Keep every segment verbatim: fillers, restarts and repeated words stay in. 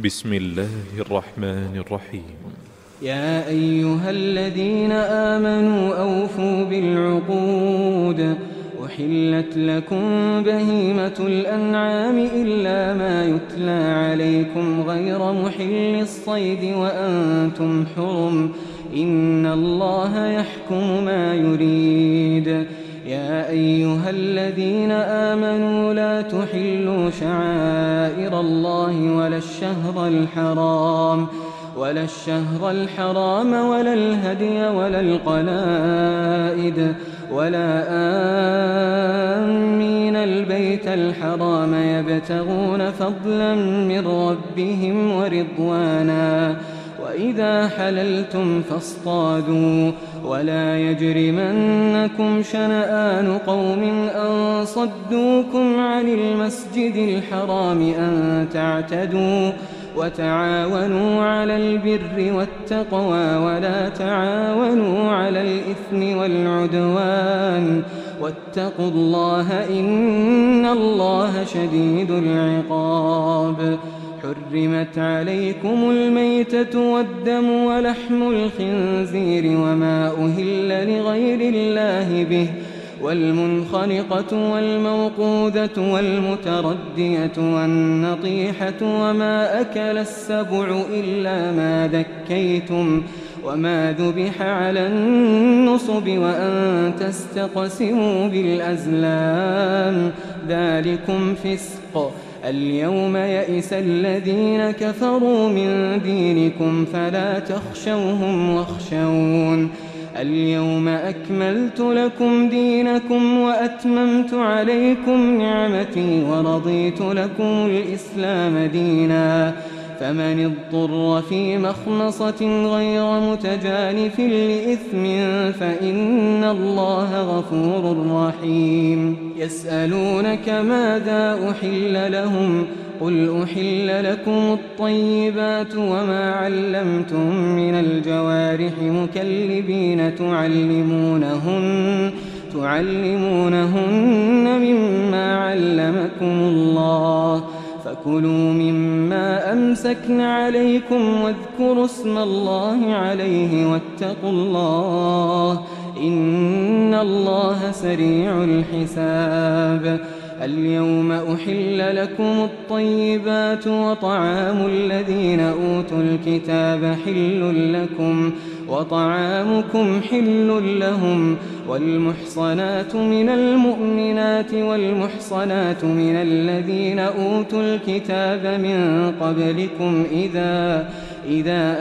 بسم الله الرحمن الرحيم. يا أيها الذين آمنوا أوفوا بالعقود. أحلت لكم بهيمة الأنعام إلا ما يتلى عليكم غير محل الصيد وأنتم حرم، إن الله يحكم ما يريد. يا أيها الذين آمنوا لا تحلوا شعائر الله ولا الشهر الحرام ولا الشهر الحرام ولا الهدي ولا القلائد ولا آمين البيت الحرام يبتغون فضلا من ربهم ورضوانا، وإذا حللتم فاصطادوا، ولا يجرمنكم شنآن قوم أن صدوكم عن المسجد الحرام أن تعتدوا، وتعاونوا على البر والتقوى ولا تعاونوا على الإثم والعدوان، واتقوا الله إن الله شديد العقاب. حرمت عليكم الميتة والدم ولحم الخنزير وما أهل لغير الله به، والمنخنقة والموقوذة والمتردية والنطيحة وما أكل السبع إلا ما ذكيتم وما ذبح على النصب وأن تستقسموا بالأزلام، ذلكم فسق. اليوم يئس الذين كفروا من دينكم فلا تخشوهم واخشون. اليوم أكملت لكم دينكم وأتممت عليكم نعمتي ورضيت لكم الإسلام دينا، فمن اضطر في مخمصة غير متجانف لإثم فإن الله غفور رحيم. يسألونك ماذا أحل لهم؟ قل أحل لكم الطيبات وما علمتم من الجوارح مكلبين تعلمونهن, تعلمونهن مما علمكم الله، فكلوا مما أمسكن عليكم واذكروا اسم الله عليه واتقوا الله إن الله سريع الحساب. اليوم أحل لكم الطيبات وطعام الذين أوتوا الكتاب حل لكم وطعامكم حل لهم، والمحصنات من المؤمنات والمحصنات من الذين أوتوا الكتاب من قبلكم إذا إذا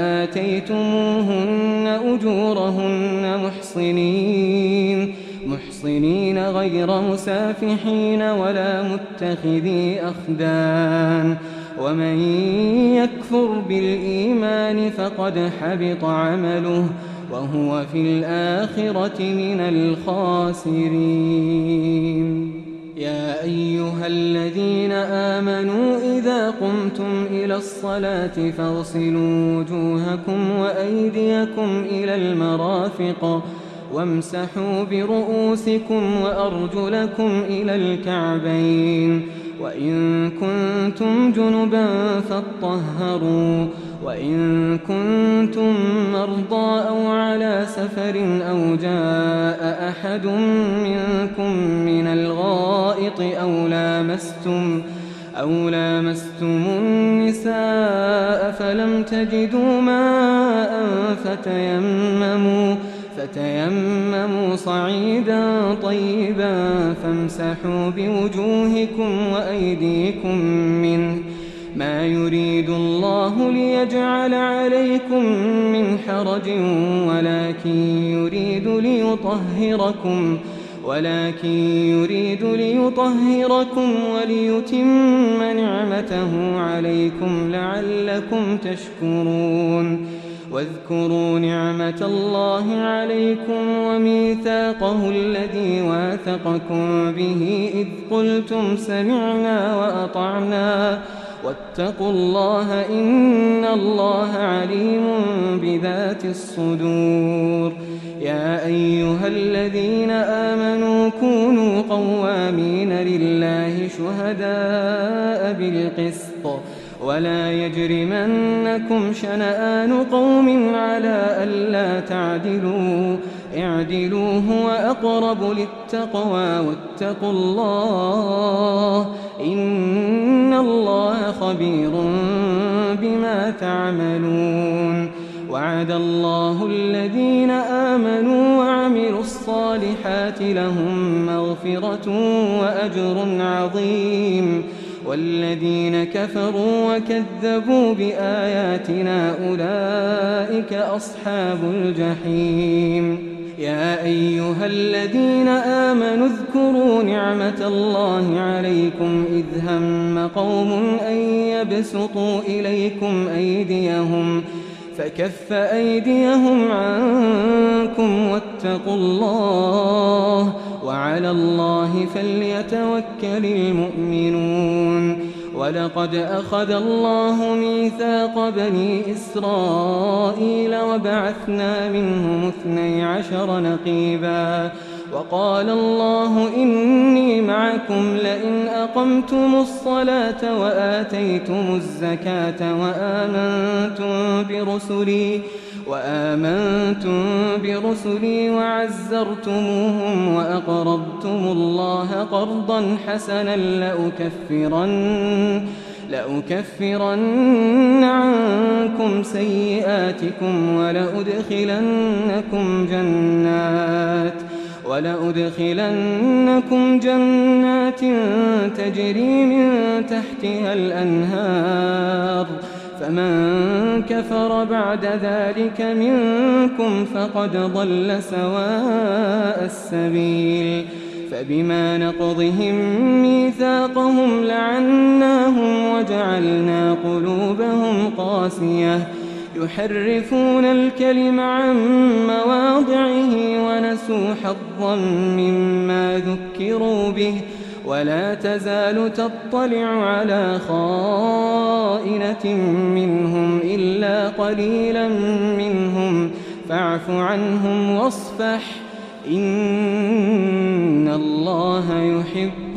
آتيتموهن أجورهن محصنين محصنين غير مسافحين ولا متخذي أخدان، ومن يكفر بالإيمان فقد حبط عمله وهو في الآخرة من الخاسرين. يا أيها الذين آمنوا إذا قمتم إلى الصلاة فاغسلوا وجوهكم وأيديكم إلى المرافق وامسحوا برؤوسكم وأرجلكم إلى الكعبين، وإن كنتم جنبا فاطهروا، وإن كنتم مرضى أو على سفر أو جاء أحد منكم من الغائط أو لامستم أو لامستم النساء فلم تجدوا ماء فتيمموا فتيمموا صعيدا طيبا فامسحوا بوجوهكم وأيديكم منه، ما يريد الله ليجعل عليكم من حرج ولكن يريد ليطهركم ولكن يريد ليطهركم وليتم نعمته عليكم لعلكم تشكرون. واذكروا نعمة الله عليكم وميثاقه الذي واثقكم به إذ قلتم سمعنا وأطعنا واتقوا الله إن الله عليم بذات الصدور. يا أيها الذين آمنوا كونوا قوامين لله شهداء بالقسط ولا يجرمنكم شنآن قوم على ألا تعدلوا اعدلوا هو أقرب للتقوى واتقوا الله إن الله خبير بما تعملون. وعد الله الذين آمنوا وعملوا الصالحات لهم مغفرة وأجر عظيم والذين كفروا وكذبوا بآياتنا أولئك أصحاب الجحيم. يا أيها الذين آمنوا اذكروا نعمة الله عليكم إذ هم قوم أن يبسطوا إليكم أيديهم فكف أيديهم عنكم واتقوا الله وعلى الله فليتوكل المؤمنون. ولقد أخذ الله ميثاق بني إسرائيل وبعثنا منهم اثني عشر نقيبا وقال الله إني معكم لئن أقمتم الصلاة وآتيتم الزكاة وآمنتم برسلي وآمنتم برسلي وعزرتموهم وأقرضتم الله قرضا حسنا لأكفرن, لأكفرن عنكم سيئاتكم ولأدخلنكم جنات ولأدخلنكم جنات تجري من تحتها الأنهار فمن كفر بعد ذلك منكم فقد ضل سواء السبيل. فبما نقضهم ميثاقهم لعناهم وجعلنا قلوبهم قاسية يحرفون الكلم عن مواضعه ونسوا حظا مما ذكروا به ولا تزال تطلع على خائنة منهم إلا قليلا منهم فاعف عنهم واصفح إن الله يحب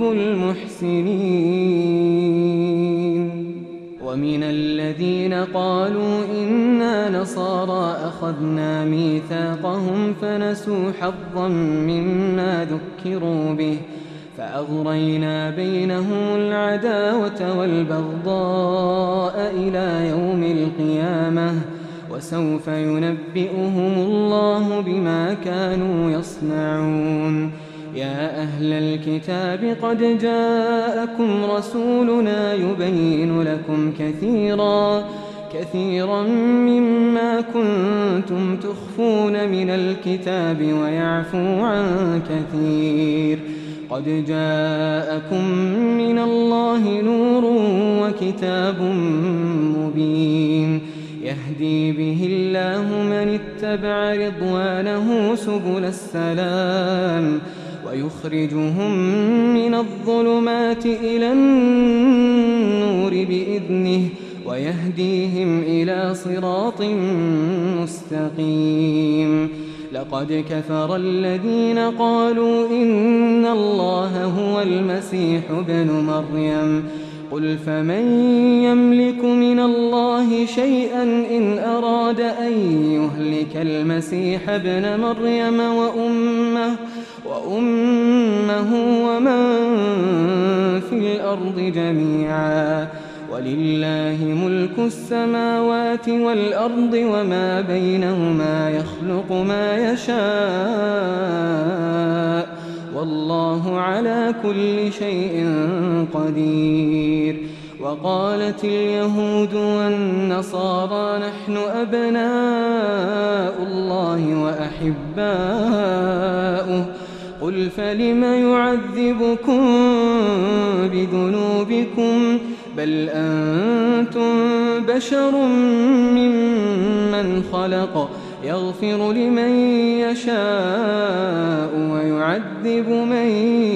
المحسنين. ومن الذين قالوا إنا نصارى أخذنا ميثاقهم فنسوا حظا مما ذكروا به فأغرينا بينهم العداوة والبغضاء إلى يوم القيامة وسوف ينبئهم الله بما كانوا يصنعون. يا أهل الكتاب قد جاءكم رسولنا يبين لكم كثيرا كثيرا مما كنتم تخفون من الكتاب ويعفو عن كثير قد جاءكم من الله نور وكتاب مبين يهدي به الله من اتبع رضوانه سبل السلام ويخرجهم من الظلمات إلى النور بإذنه ويهديهم إلى صراط مستقيم. لقد كفر الذين قالوا إن الله هو المسيح ابن مريم قل فمن يملك من الله شيئا إن أراد أن يهلك المسيح ابن مريم وأمه, وأمه ومن في الأرض جميعا ولله ملك السماوات والأرض وما بينهما يخلق ما يشاء والله على كل شيء قدير. وقالت اليهود والنصارى نحن أبناء الله وأحباؤه قل فلم يعذبكم بذنوبكم بل أنتم بشر ممن خلق يغفر لمن يشاء ويعذب من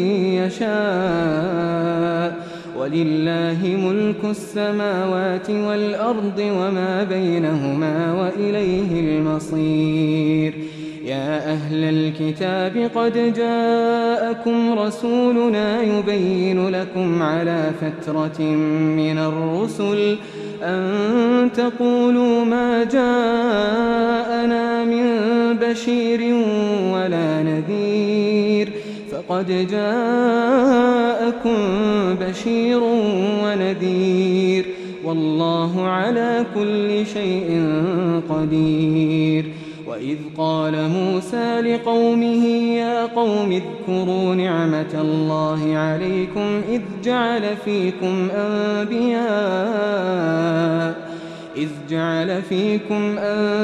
يشاء ولله ملك السماوات والأرض وما بينهما وإليه المصير. يا أهل الكتاب قد جاءكم رسولنا يبين لكم على فترة من الرسل أن تقولوا ما جاءنا من بشير ولا نذير فقد جاءكم بشير ونذير والله على كل شيء قدير. وإذ قال موسى لقومه يا قوم اذكروا نعمة الله عليكم إذ جعل فيكم أنبياء إذ جعل فيكم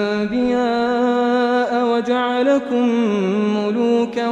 أنبياء وجعلكم ملوكا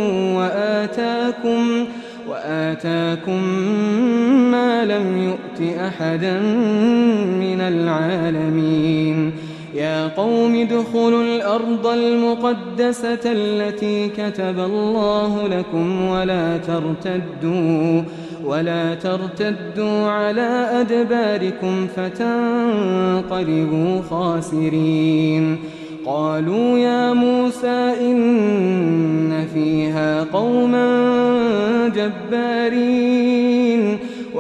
وآتاكم وآتاكم ما لم يؤت أحدا من العالمين. يا قوم ادخلوا الأرض المقدسة التي كتب الله لكم ولا ترتدوا ولا ترتدوا على أدباركم فتنقلبوا خاسرين. قالوا يا موسى إن فيها قوما جبارين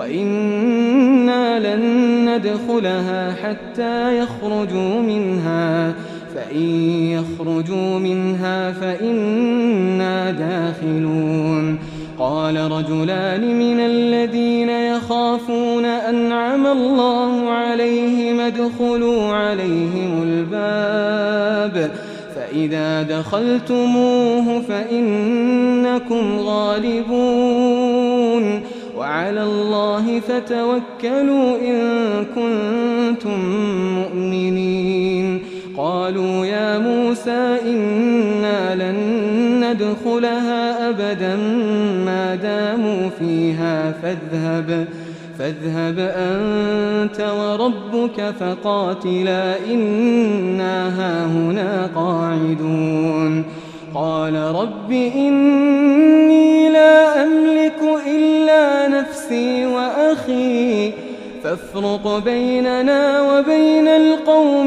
وإنا لن ندخلها حتى يخرجوا منها فإن يخرجوا منها فإنا داخلون. قال رجلان من الذين يخافون أنعم الله عليهم ادخلوا عليهم الباب فإذا دخلتموه فإنكم غالبون وعلى الله فتوكلوا إن كنتم مؤمنين. قالوا يا موسى إنا لن ندخلها أبدا ما داموا فيها فاذهب فاذهب أنت وربك فقاتلا إنا هاهنا قاعدون. قال رب إني لا أملك إلا نفسي وأخي فافرق بيننا وبين القوم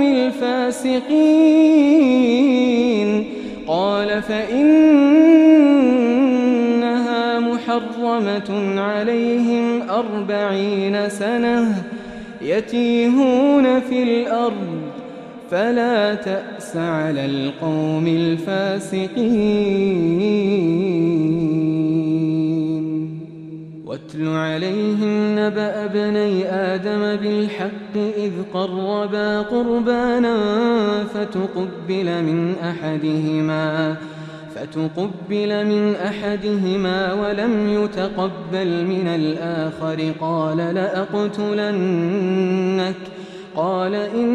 الفاسقين. قال فإنها محرمة عليهم أربعين سنة يتيهون في الأرض فلا تأس على القوم الفاسقين. واتل عليهم نبأ ابني آدم بالحق إذ قربا قربانا فتقبل من أحدهما فتقبل من أحدهما ولم يتقبل من الآخر قال لأقتلنك قال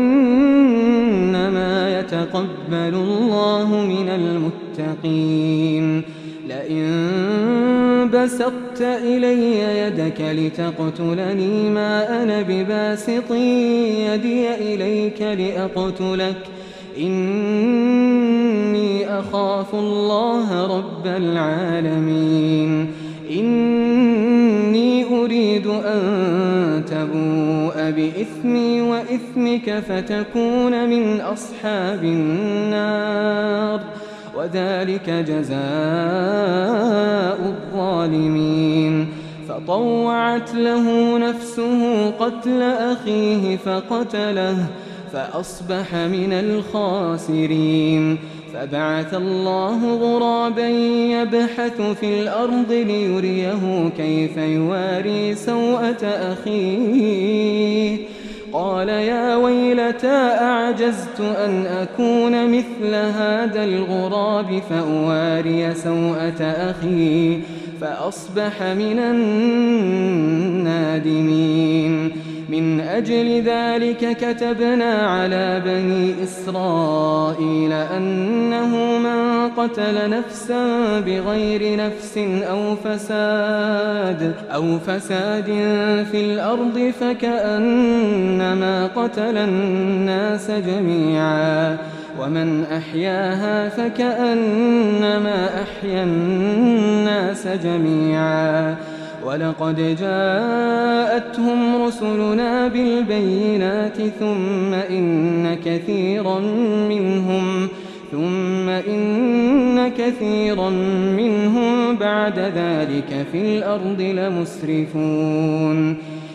إنما يتقبل الله من المتقين. لئن بسطت إلي يدك لتقتلني ما أنا بباسط يدي إليك لأقتلك إني أخاف الله رب العالمين. إني أريد أن تبوء بإثمي وإثمك فتكون من أصحاب النار وذلك جزاء الظالمين. فطوعت له نفسه قتل أخيه فقتله فأصبح من الخاسرين. فبعث الله غرابا يبحث في الأرض ليريه كيف يواري سوءة أخيه قال يا ويلتى أعجزت أن أكون مثل هذا الغراب فأواري سوءة أخي فأصبح من النادمين. من أجل ذلك كتبنا على بني إسرائيل أنه من قتل نفسا بغير نفس أو فساد أو فساد في الأرض فكأنما قتل الناس جميعا ومن أحياها فكأنما أحيا الناس جميعا. ولقد جاءتهم رسلنا بالبينات ثم إن كثيرا منهم ثم إن كثيرا منهم بعد ذلك في الأرض لمسرفون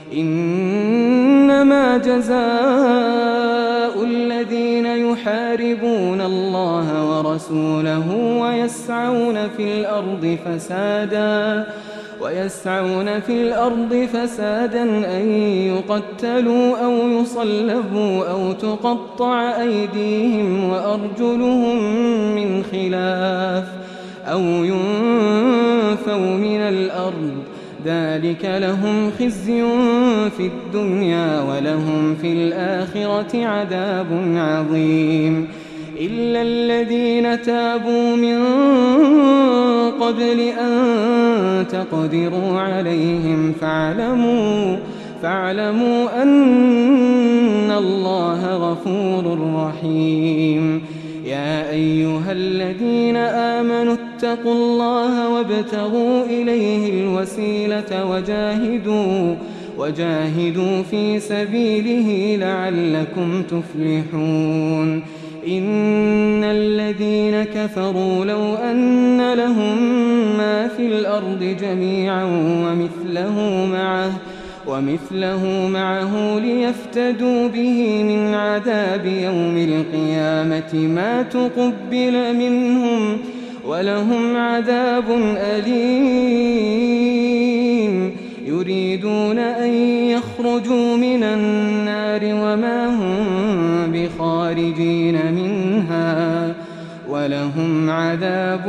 إنما جزاء الذين يحاربون الله ورسوله ويسعون في الأرض فسادا ويسعون في الأرض فسادا أن يقتلوا أو يصلبوا أو تقطع أيديهم وأرجلهم من خلاف أو ينفوا من الأرض ذلك لهم خزي في الدنيا ولهم في الآخرة عذاب عظيم إلا الذين تابوا من قبل أن تقدروا عليهم فاعلموا, فاعلموا أن الله غفور رحيم يا أيها الذين آمنوا اتقوا الله وابتغوا إليه الوسيلة وجاهدوا, وجاهدوا في سبيله لعلكم تفلحون إن الذين كفروا لو أن لهم ما في الأرض جميعا ومثله معه ومثله معه ليفتدوا به من عذاب يوم القيامة ما تقبل منهم ولهم عذاب أليم يريدون أن يخرجوا من النار وما هم بخارجين منها ولهم عذاب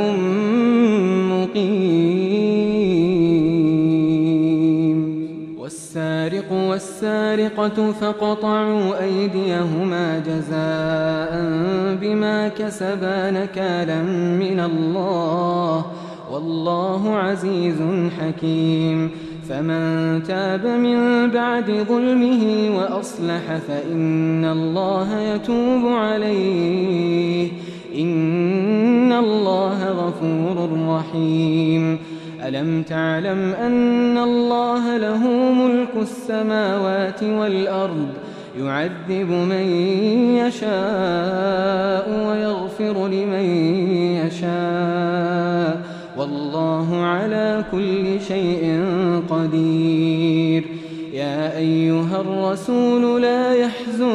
مقيم والسارق والسارقة فاقطعوا أيديهما جزاء بما كسبا نكالا من الله والله عزيز حكيم فمن تاب من بعد ظلمه وأصلح فإن الله يتوب عليه إن الله غفور رحيم ألم تعلم أن الله له ملك السماوات والأرض يعذب من يشاء ويغفر لمن يشاء والله على كل شيء قدير يا أيها الرسول لا يحزنك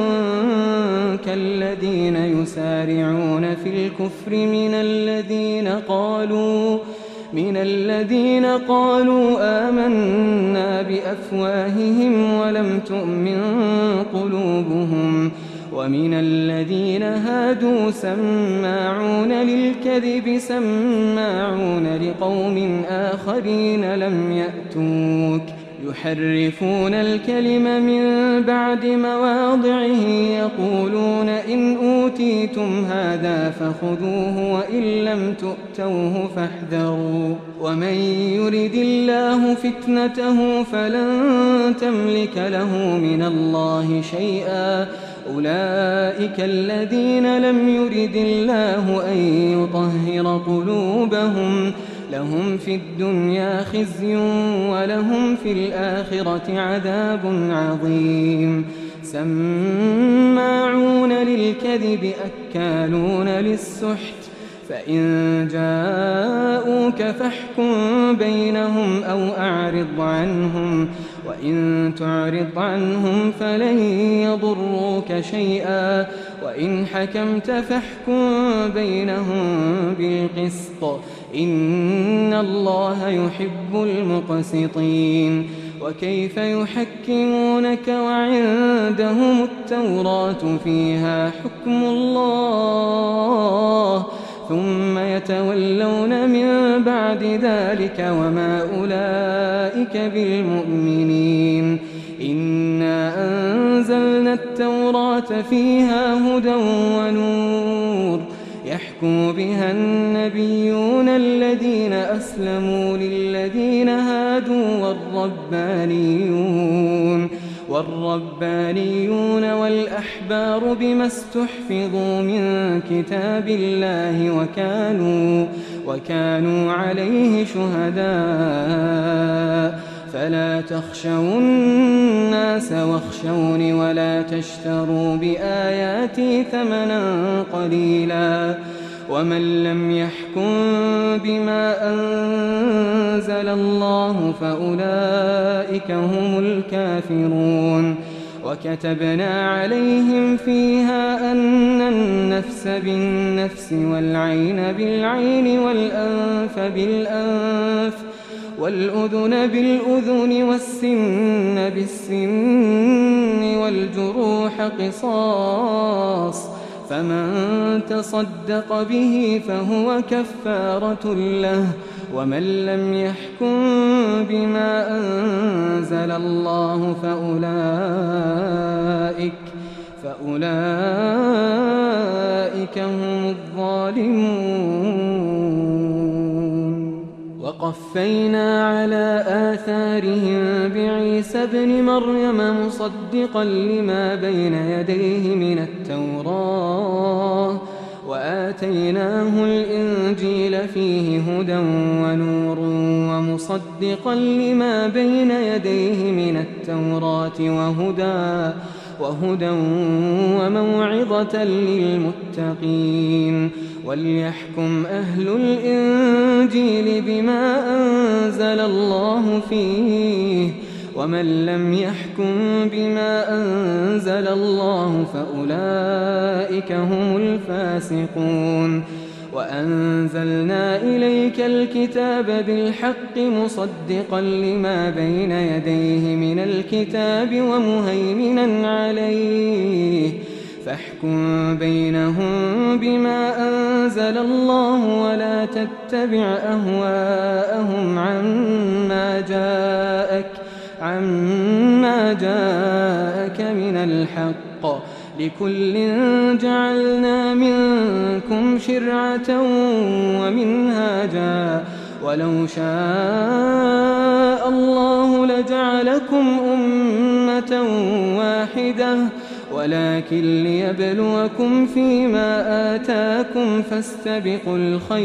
الذين يسارعون في الكفر من الذين قالوا من الذين قالوا آمنا بأفواههم ولم تؤمن قلوبهم ومن الذين هادوا سماعون للكذب سماعون لقوم آخرين لم يأتوك يحرفون الكلم من بعد مواضعه يقولون إن أوتيتم هذا فخذوه وإن لم تؤتوه فاحذروا ومن يرد الله فتنته فلن تملك له من الله شيئا أولئك الذين لم يرد الله أن يطهر قلوبهم لهم في الدنيا خزي ولهم في الآخرة عذاب عظيم سماعون للكذب أكالون للسحت فإن جاءوك فاحكم بينهم أو أعرض عنهم وإن تعرض عنهم فلن يضروك شيئا وإن حكمت فاحكم بينهم بالقسط إن الله يحب المقسطين وكيف يحكمونك وعندهم التوراة فيها حكم الله ثم يتولون من بعد ذلك وما أولئك بالمؤمنين إنا أنزلنا التوراة فيها هدى ونور يحكم بها النبيون الذين أسلموا للذين هادوا والربانيون والربانيون والأحبار بما استحفظوا من كتاب الله وكانوا, وكانوا عليه شهداء فلا تخشوا الناس واخشوني ولا تشتروا بآياتي ثمنا قليلا ومن لم يحكم بما أنزل الله فأولئك هم الكافرون. وكتبنا عليهم فيها أن النفس بالنفس والعين بالعين والأنف بالأنف والأذن بالأذن والسن بالسن والجروح قصاص، فمن تصدق به فهو كفارة له. ومن لم يحكم بما أنزل الله فأولئك فأولئك هم الظالمون. وقفينا على آثارهم بعيسى ابن مريم مصدقا لما بين يديه من التوراة، وآتيناه الإنجيل فيه هدى ونور ومصدقا لما بين يديه من التوراة وهدى وهدى وموعظة للمتقين. وليحكم أهل الإنجيل بما أنزل الله فيه، ومن لم يحكم بما أنزل الله فأولئك هم الفاسقون. وأنزلنا إليك الكتاب بالحق مصدقا لما بين يديه من الكتاب ومهيمنا عليه، فاحكم بينهم بما أنزل الله ولا تتبع أهواءهم عما جاءك عما جاءك من الحق، لكل جعلنا منكم شرعة ومنهاجا، ولو شاء الله لجعلكم أمة واحدة ولكن ليبلوكم فيما آتاكم فاستبقوا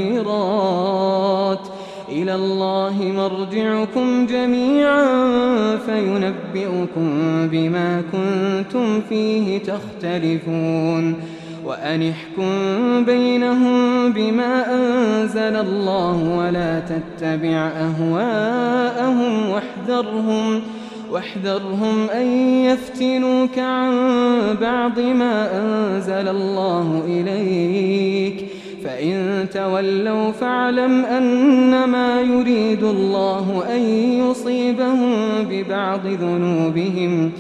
الخيرات، إلى الله مرجعكم جميعا فينبئكم بما كنتم فيه تختلفون. وأن احكم بينهم بما أنزل الله ولا تتبع أهواءهم واحذرهم واحذرهم أن يفتنوك عن بعض ما أنزل الله إليك، فإن تولوا فاعلم أنما يريد الله أن يصيبهم ببعض ذنوبهم،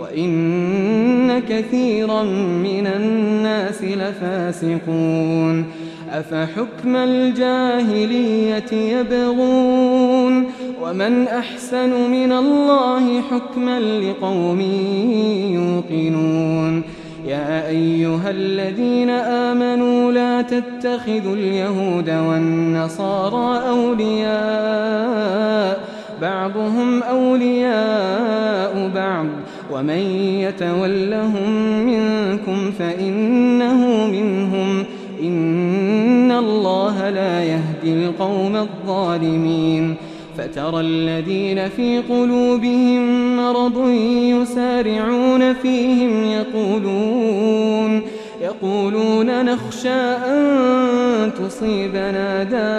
وإن كثيرا من الناس لفاسقون. أفحكم الجاهلية يبغون ومن أحسن من الله حكما لقوم يوقنون. يا أيها الذين آمنوا لا تتخذوا اليهود والنصارى أولياء بعضهم أولياء بعض ومن يتولهم منكم فإنه منهم إن الله لا يهدي القوم الظالمين. فترى الذين في قلوبهم مرض يسارعون فيهم يقولون يقولون نخشى أن تصيبنا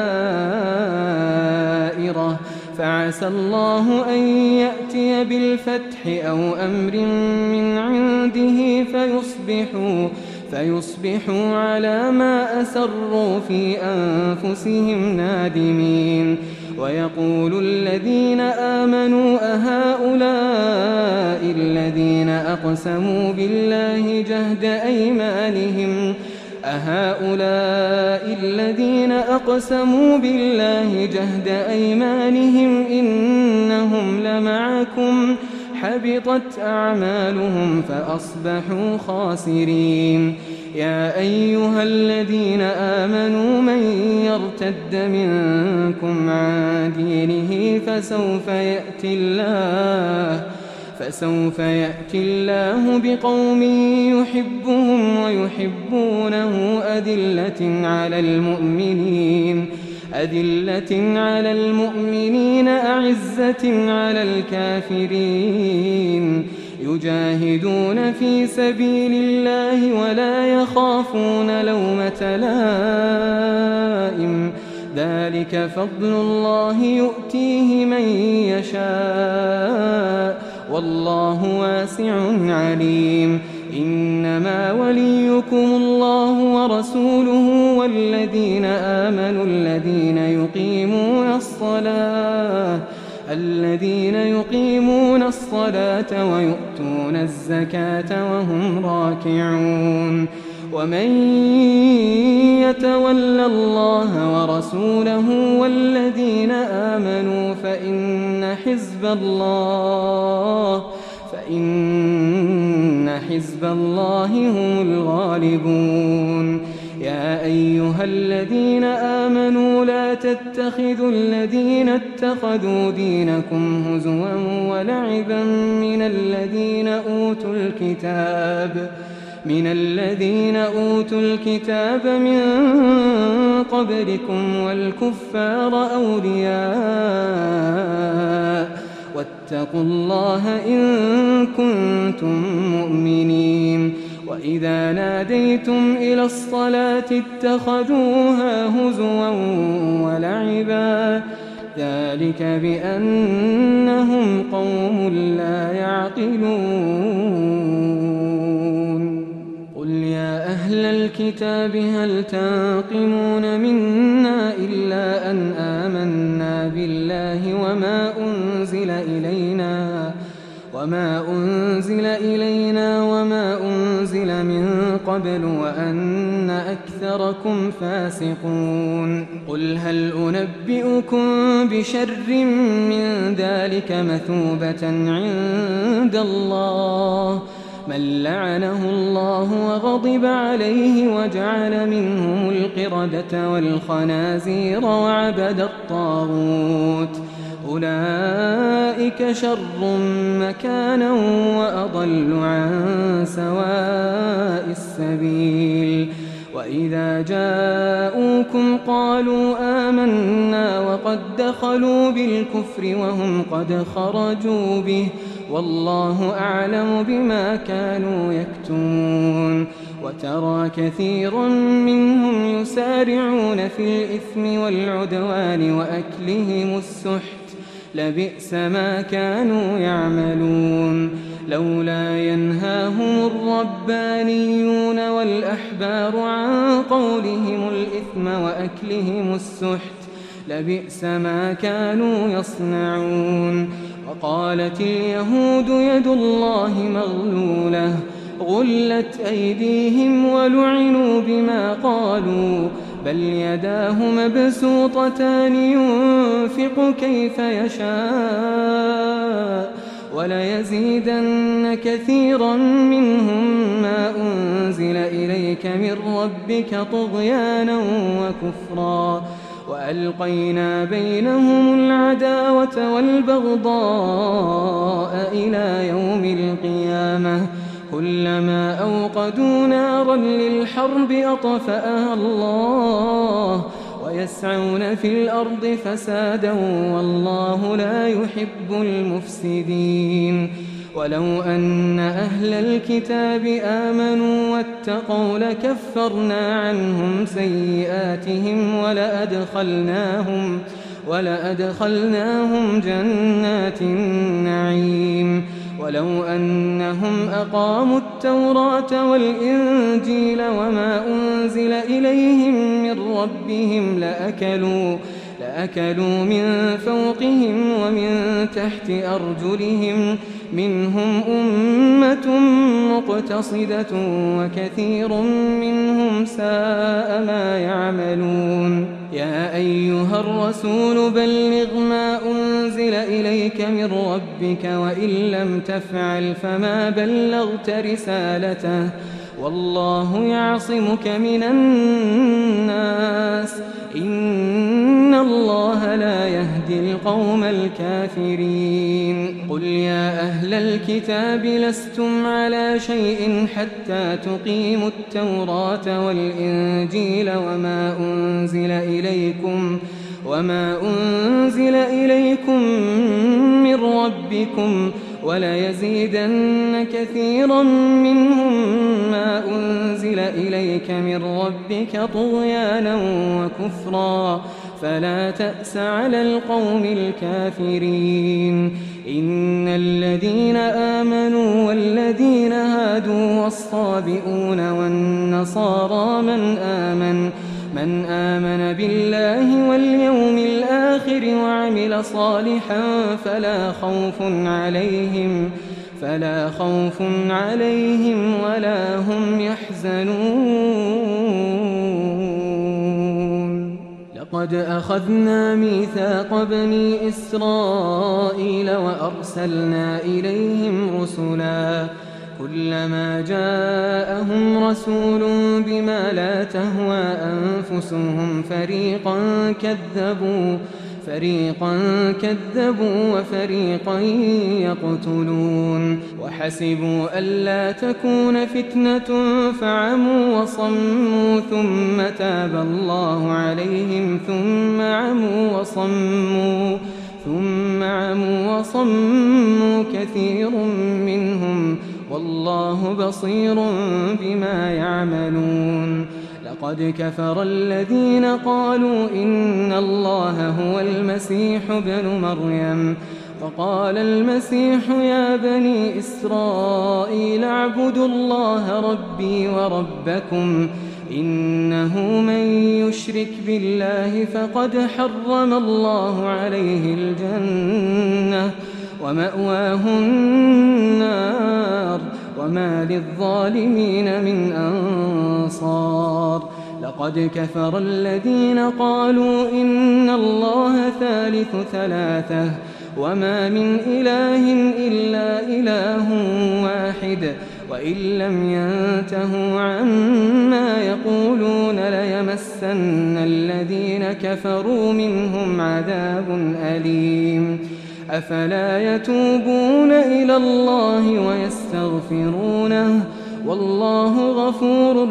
دائرة فعسى الله أن يأتي بالفتح أو أمر من عنده فيصبحوا فيصبحوا على ما أسروا في أنفسهم نادمين. ويقول الذين آمنوا أهؤلاء الذين أقسموا بالله جهد أيمانهم أهؤلاء الذين أقسموا بالله جهد أيمانهم إنهم لمعكم حبطت أعمالهم فأصبحوا خاسرين. يا أيها الذين آمنوا من يرتد منكم عن دينه فسوف يأتي الله فسوف يأتي الله بقوم يحبهم ويحبونه أذلة على المؤمنين أذلة على المؤمنين أعزة على الكافرين يجاهدون في سبيل الله ولا يخافون لومة لائم ذلك فضل الله يؤتيه من يشاء والله واسع عليم إنما وليكم الله ورسوله والذين آمنوا الذين يقيمون الصلاة الذين يقيمون الصلاة ويؤتون الزكاة وهم راكعون ومن يتول الله ورسوله والذين آمنوا فإن حزب الله فإن حزب الله هم الغالبون يا أيها الذين آمنوا لا تتخذوا الذين اتخذوا دينكم هزوا ولعبا من الذين أوتوا الكتاب من الذين أوتوا الكتاب من قبلكم والكفار أولياء واتقوا الله إن كنتم مؤمنين وإذا ناديتم إلى الصلاة اتخذوها هزوا ولعبا ذلك بأنهم قوم لا يعقلون قل يا أهل الكتاب هل تنقمون منا إلا أن آمنا بالله وما أنزل إلينا وما أنزل إلينا وما أنزل من قبل وأن أكثركم فاسقون قل هل أنبئكم بشر من ذلك مثوبة عند الله من لعنه الله وغضب عليه وجعل منهم القردة والخنازير وعبد الطاغوت أولئك شر مكانا وأضل عن سواء السبيل وإذا جاءوكم قالوا آمنا وقد دخلوا بالكفر وهم قد خرجوا به والله أعلم بما كانوا يكتمون وترى كثيرا منهم يسارعون في الإثم والعدوان وأكلهم السحت لبئس ما كانوا يعملون لولا ينهاهم الربانيون والأحبار عن قولهم الإثم وأكلهم السحت لبئس ما كانوا يصنعون وقالت اليهود يد الله مغلولة غلت أيديهم ولعنوا بما قالوا بل يداه مبسوطتان ينفق كيف يشاء وليزيدن كثيرا منهم ما أنزل إليك من ربك طغيانا وكفرا وألقينا بينهم العداوة والبغضاء إلى يوم القيامة كلما أوقدوا نارا للحرب أطفأها الله ويسعون في الأرض فسادا والله لا يحب المفسدين ولو أن أهل الكتاب آمنوا واتقوا لكفرنا عنهم سيئاتهم ولأدخلناهم ولأدخلناهم جنات النعيم ولو أنهم أقاموا التوراة والإنجيل وما أنزل إليهم من ربهم لأكلوا لأكلوا من فوقهم ومن تحت أرجلهم منهم أمة مقتصدة وكثير منهم ساء ما يعملون يا أيها الرسول بلغ ما أنزل إليك من ربك وإن لم تفعل فما بلغت رسالته والله يعصمك من الناس إن الله لا يهدي القوم الكافرين قل يا أهل الكتاب لستم على شيء حتى تقيموا التوراة والإنجيل وما أنزل إليكم وما أنزل إليكم من ربكم وليزيدن كثيرا منهم ما أنزل إليك من ربك طغيانا وكفرا فلا تأس على القوم الكافرين. إن الذين آمنوا والذين هادوا والصابئون والنصارى من آمن من آمن بالله واليوم الآخر وعمل صالحا فلا خوف عليهم فلا خوف عليهم ولا هم يحزنون. لقد أخذنا ميثاق بني إسرائيل وأرسلنا إليهم رسلا كلما جاءهم رسول بما لا تهوى أنفسهم فريقا كذبوا فريقا كذبوا وفريقا يقتلون وحسبوا ألا تكون فتنة فعموا وصموا ثم تاب الله عليهم ثم عموا وصموا ثم عموا وصموا كثير منهم والله بصير بما يعملون. لقد كفر الذين قالوا إن الله هو المسيح ابن مريم وقال المسيح يا بني إسرائيل اعبدوا الله ربي وربكم إنه من يشرك بالله فقد حرم الله عليه الجنة ومأواه النار وما للظالمين من أنصار. لقد كفر الذين قالوا إن الله ثالث ثلاثة وما من إله إلا إله واحد وإن لم ينتهوا عما يقولون ليمسن الذين كفروا منهم عذاب أليم. أفلا يتوبون إلى الله ويستغفرونه والله غفور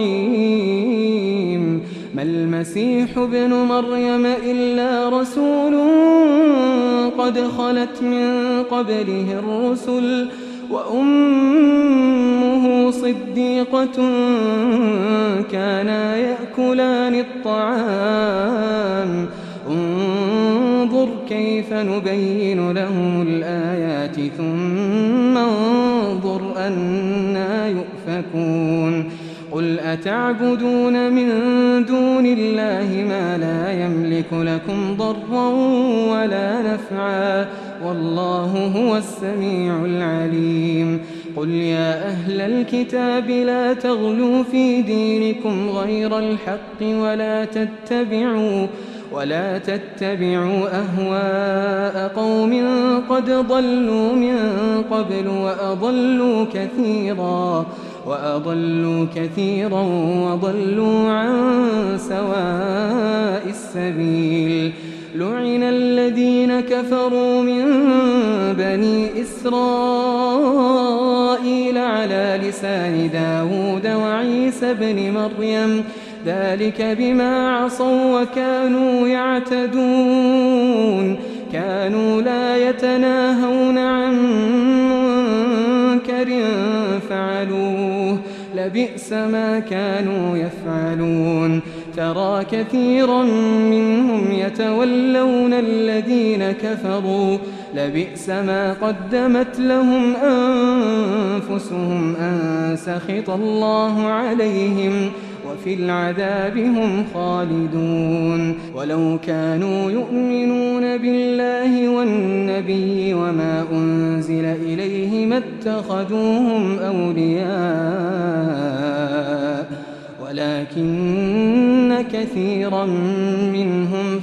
رحيم. ما المسيح ابن مريم إلا رسول قد خلت من قبله الرسل وأمه صديقة كانا يأكلان الطعام انظر كيف نبين لهم الآيات ثم انظر أنا يؤفكون. قل أتعبدون من دون الله ما لا يملك لكم ضرا ولا نفعا والله هو السميع العليم. قل يا أهل الكتاب لا تغلوا في دينكم غير الحق ولا تتبعوا ولا تتبعوا أهواء قوم قد ضلوا من قبل وأضلوا كثيرا وأضلوا كثيرا وضلوا عن سواء السبيل. لعن الذين كفروا من بني إسرائيل على لسان داود وعيسى بن مريم ذلك بما عصوا وكانوا يعتدون كانوا لا يتناهون عن منكر فعلوه لبئس ما كانوا يفعلون. ترى كثيرا منهم يتولون الذين كفروا لبئس ما قدمت لهم أنفسهم أن سخط الله عليهم وفي العذاب هم خالدون. ولو كانوا يؤمنون بالله والنبي وما أنزل إليه ما اتخذوهم أولياء ولكن كثيرا منهم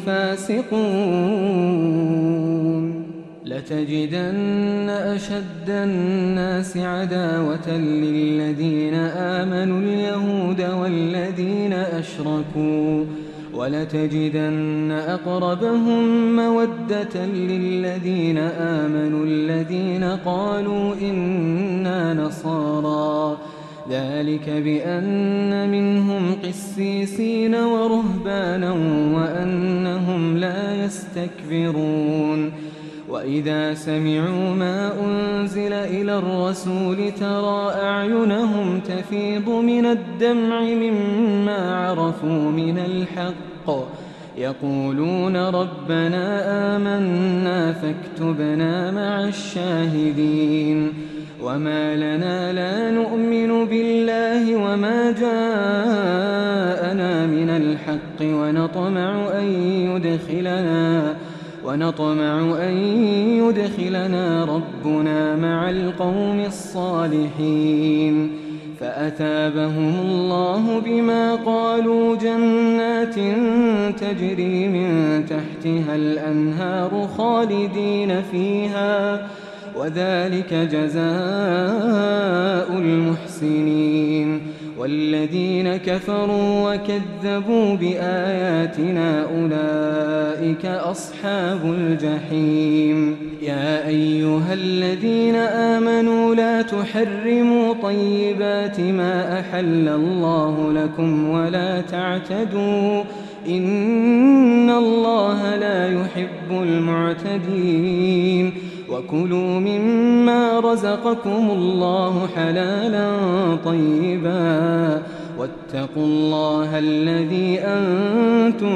فاسقون. لتجدن أشد الناس عداوة للذين آمنوا اليهود والذين أشركوا ولتجدن أقربهم مودة للذين آمنوا الذين قالوا إنا نصارى ذلك بأن منهم قسيسين ورهبانا وأنهم لا يستكبرون. وإذا سمعوا ما أنزل إلى الرسول ترى أعينهم تفيض من الدمع مما عرفوا من الحق يقولون ربنا آمنا فاكتبنا مع الشاهدين وما لنا لا نؤمن بالله وما جاءنا من الحق ونطمع أن يدخلنا ونطمع أن يدخلنا ربنا مع القوم الصالحين فأثابهم الله بما قالوا جنات تجري من تحتها الأنهار خالدين فيها وذلك جزاء المحسنين والذين كفروا وكذبوا بآياتنا أولئك أصحاب الجحيم يا أيها الذين آمنوا لا تحرموا طيبات ما أحل الله لكم ولا تعتدوا إن الله لا يحب المعتدين وكلوا مما رزقكم الله حلالا طيبا واتقوا الله الذي أنتم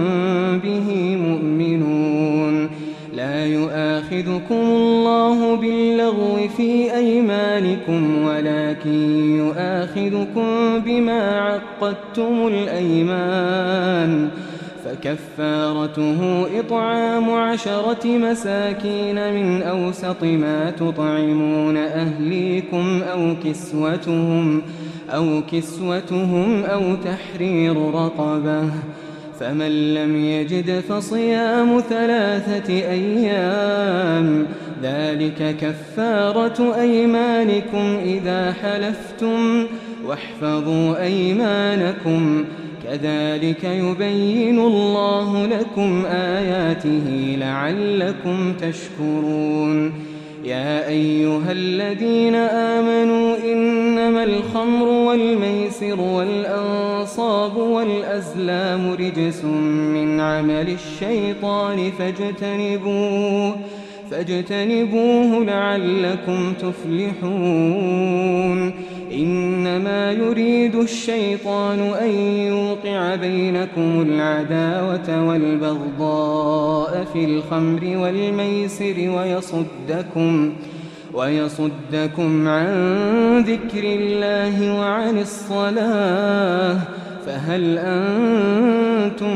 به مؤمنون لا يؤاخذكم الله باللغو في أيمانكم ولكن يؤاخذكم بما عقدتم الأيمان فكفارته إطعام عشرة مساكين من أوسط ما تطعمون أهليكم أو كسوتهم أو كسوتهم أو تحرير رقبة فمن لم يجد فصيام ثلاثة أيام ذلك كفارة أيمانكم إذا حلفتم واحفظوا أيمانكم كذلك يبين الله لكم آياته لعلكم تشكرون يا أيها الذين آمنوا إنما الخمر والميسر والأنصاب والأزلام رجس من عمل الشيطان فاجتنبوه فاجتنبوه لعلكم تفلحون إنما يريد الشيطان أن يوقع بينكم العداوة والبغضاء في الخمر والميسر ويصدكم ويصدكم عن ذكر الله وعن الصلاة فهل أنتم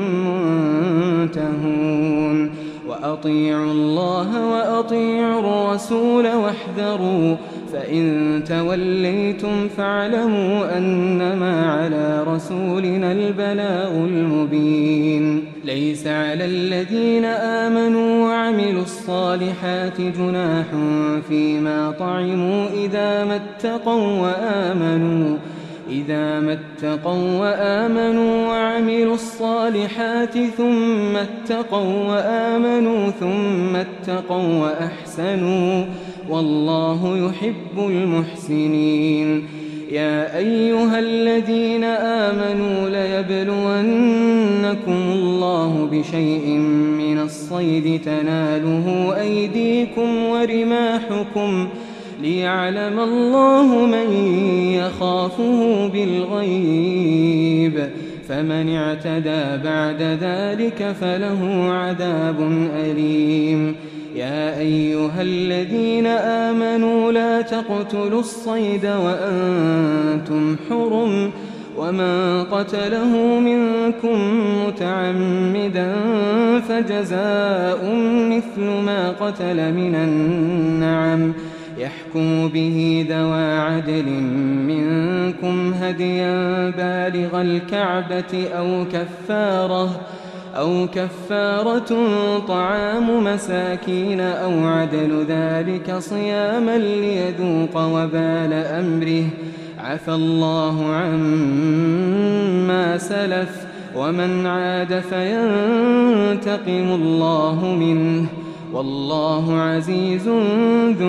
منتهون وأطيعوا الله وأطيعوا الرسول واحذروا فإن توليتم فاعلموا أنما على رسولنا البلاغ المبين ليس على الذين آمنوا وعملوا الصالحات جناح فيما طعموا إذا ما اتقوا وآمنوا إذا ما اتقوا وآمنوا وعملوا الصالحات ثم اتقوا وآمنوا ثم اتقوا وأحسنوا والله يحب المحسنين يا أيها الذين آمنوا ليبلونكم الله بشيء من الصيد تناله أيديكم ورماحكم ليعلم الله من يخافه بالغيب فمن اعتدى بعد ذلك فله عذاب أليم يا أيها الذين آمنوا لا تقتلوا الصيد وأنتم حرم ومن قتله منكم متعمدا فجزاء مثل ما قتل من النعم يحكم به ذوى عدل منكم هديا بالغ الكعبة أو كفارة أو كفارة طعام مساكين أو عدل ذلك صياما ليذوق وبال أمره عفى الله عما سلف ومن عاد فينتقم الله منه والله عزيز ذو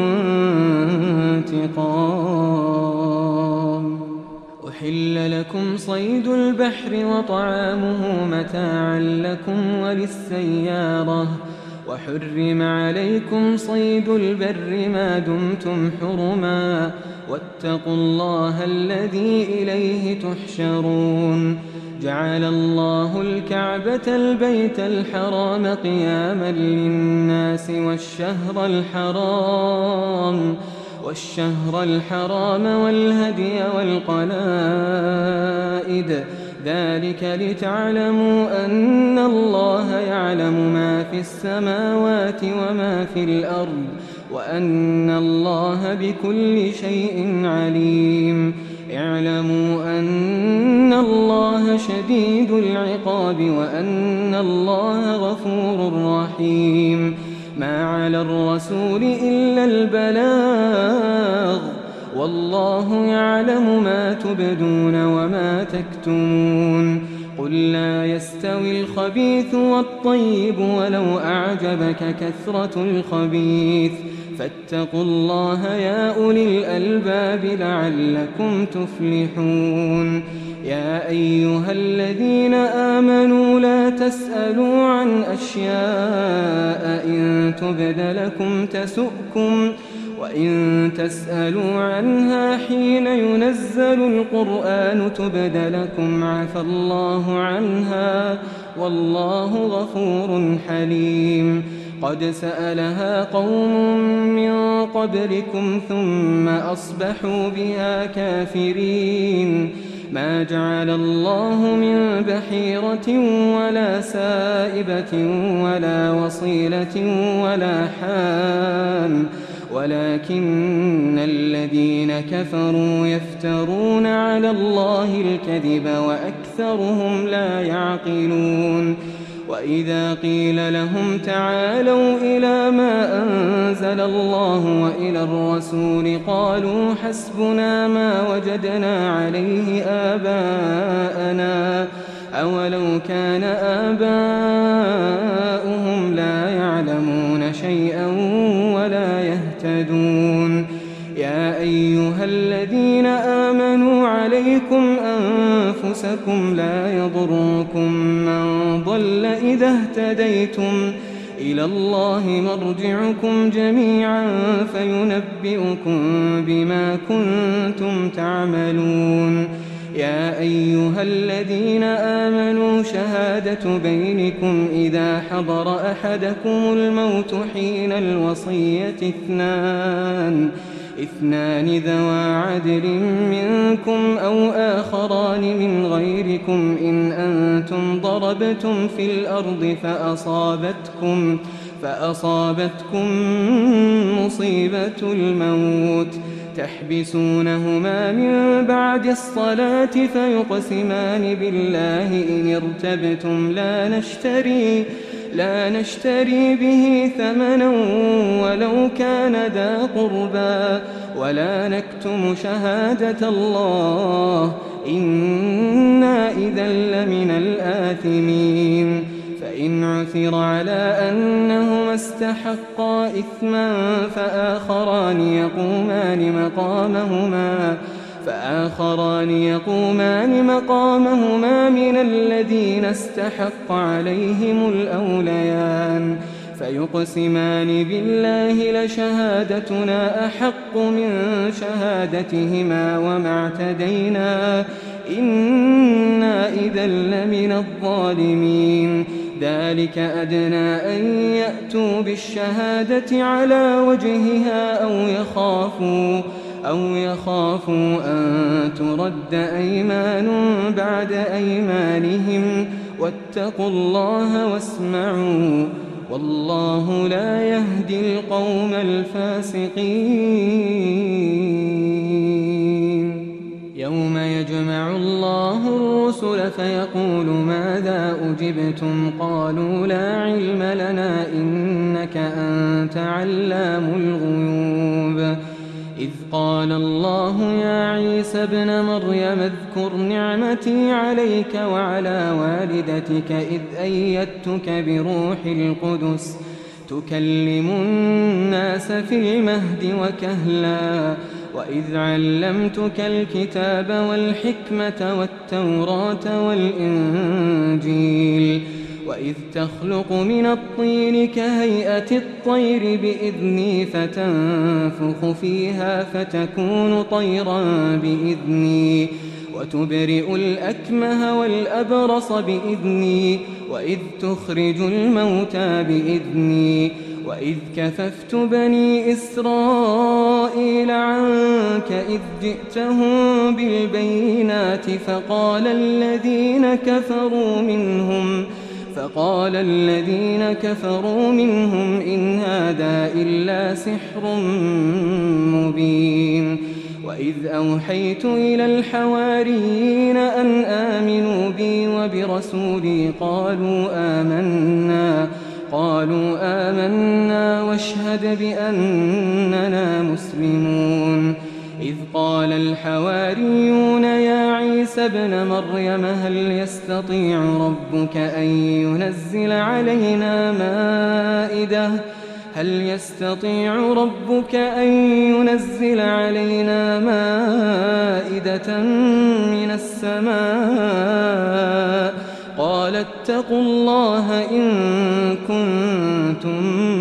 انتقام أحل لكم صيد البحر وطعامه متاعا لكم وللسيارة وحرم عليكم صيد البر ما دمتم حرما واتقوا الله الذي إليه تحشرون جعل الله الكعبة البيت الحرام قياما للناس والشهر الحرام والشهر الحرام والهدي والقلائد ذلك لتعلموا أن الله يعلم ما في السماوات وما في الأرض وأن الله بكل شيء عليم اعلموا أن الله شديد العقاب وأن الله غفور رحيم ما على الرسول إلا البلاغ والله يعلم ما تبدون وما تكتمون قل لا يستوي الخبيث والطيب ولو أعجبك كثرة الخبيث فاتقوا الله يا أولي الألباب لعلكم تفلحون يا أيها الذين آمنوا لا تسألوا عن أشياء إن تبد لكم تسؤكم وإن تسألوا عنها حين ينزل القرآن تبد لكم عفى الله عنها والله غفور حليم قد سألها قوم من قبلكم ثم أصبحوا بها كافرين ما جعل الله من بحيرة ولا سائبة ولا وصيلة ولا حام ولكن الذين كفروا يفترون على الله الكذب وأكثرهم لا يعقلون وإذا قيل لهم تعالوا إلى ما أنزل الله وإلى الرسول قالوا حسبنا ما وجدنا عليه آباءنا أولو كان آباؤهم لا يعلمون شيئا ولا يهتدون يا أيها الذين آمنوا عليكم أنفسكم لا يضركم من ضل إذا اهتديتم إلى الله مرجعكم جميعا فينبئكم بما كنتم تعملون يا أيها الذين آمنوا شهادة بينكم إذا حضر أحدكم الموت حين الوصية اثنان اثنان ذوى عدل منكم أو آخران من غيركم إن أنتم ضربتم في الأرض فأصابتكم فأصابتكم مصيبة الموت تحبسونهما من بعد الصلاة فيقسمان بالله إن ارتبتم لا نشتري لا نشتري به ثمنا ولو كان ذا قربى ولا نكتم شهادة الله إنا إذا لمن الآثمين فإن عثر على أنهما استحقا إثما فآخران يقومان مقامهما فآخران يقومان مقامهما من الذين استحق عليهم الأوليان فيقسمان بالله لشهادتنا أحق من شهادتهما وما اعتدينا إنا إذا لمن الظالمين ذلك أدنى أن يأتوا بالشهادة على وجهها أو يخافوا أو يخافوا أن ترد أيمان بعد أيمانهم واتقوا الله واسمعوا والله لا يهدي القوم الفاسقين يوم يجمع الله الرسل فيقول ماذا أجبتم قالوا لا علم لنا إنك أنت علام الغيوب إذ قال الله يا عيسى ابن مريم اذكر نعمتي عليك وعلى والدتك إذ أيدتك بروح القدس تكلم الناس في المهد وكهلا وإذ علمتك الكتاب والحكمة والتوراة والإنجيل وإذ تخلق من الطين كهيئة الطير بإذني فتنفخ فيها فتكون طيرا بإذني وتبرئ الأكمه والأبرص بإذني وإذ تخرج الموتى بإذني وإذ كففت بني إسرائيل عنك إذ جئتهم بالبينات فقال الذين كفروا منهم فقال الذين كفروا منهم إن هذا إلا سحر مبين وإذ أوحيت إلى الحواريين أن آمنوا بي وبرسولي قالوا آمنا قالوا آمنا واشهد بأننا مسلمون إذ قال الحواريون يا عيسى ابن مريم هل يستطيع ربك أن ينزل علينا مائدة هل يستطيع ربك أن ينزل علينا مائدة من السماء قال اتقوا الله إن كنتم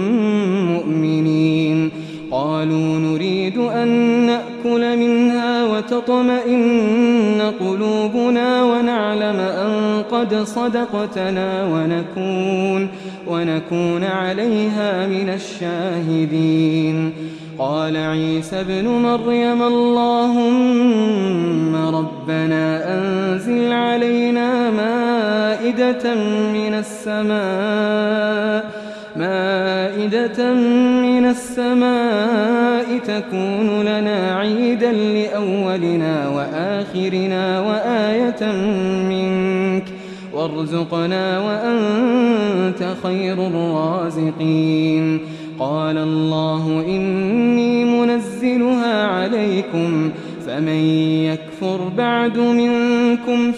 مؤمنين قالوا نريد أن نأكل منها وتطمئن قلوبنا ونعلم أن قد صدقتنا ونكون, ونكون عليها من الشاهدين قال عيسى ابن مريم اللهم ربنا أنزل علينا مائدة من السماء مائدة من السماء تكون لنا عيدا لأولنا وآخرنا وآية منك وارزقنا وأنت خير الرازقين قال الله إني منزلها عليكم فمن يكفر بعد منكم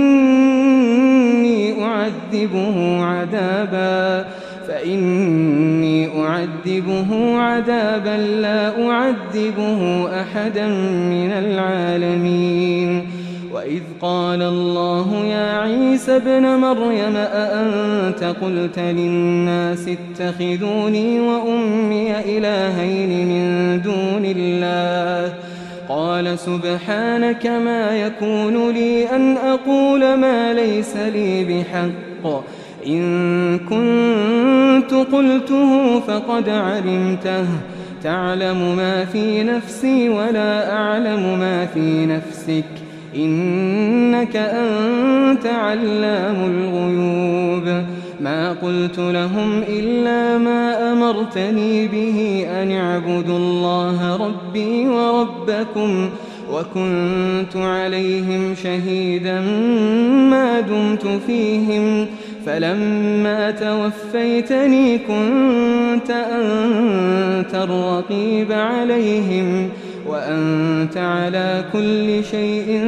فإني أعذبه عذابا فإني أعذبه عذابا لا أعذبه أحدا من العالمين وإذ قال الله يا عيسى ابن مريم أأنت قلت للناس اتخذوني وأمي إلهين من دون الله قال سبحانك ما يكون لي أن أقول ما ليس لي بحق إن كنت قلته فقد علمته تعلم ما في نفسي ولا أعلم ما في نفسك إنك أنت علام الغيوب ما قلت لهم إلا ما أمرتني به أن اعبدوا الله ربي وربكم وكنت عليهم شهيدا ما دمت فيهم فلما توفيتني كنت أنت الرقيب عليهم وأنت على كل شيء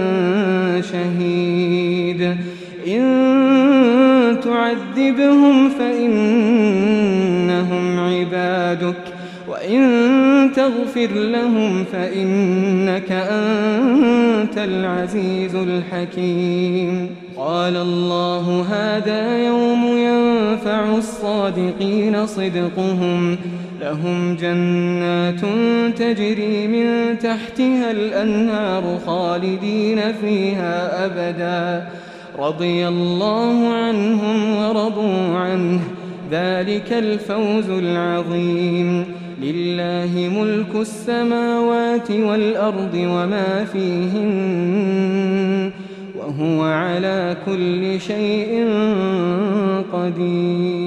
شهيد إن تعذبهم فإنهم عبادك وإن تغفر لهم فإنك أنت العزيز الحكيم قال الله هذا يوم ينفع الصادقين صدقهم لهم جنات تجري من تحتها الأنهار خالدين فيها أبدا رضي الله عنهم ورضوا عنه ذلك الفوز العظيم لله ملك السماوات والأرض وما فيهن وهو على كل شيء قدير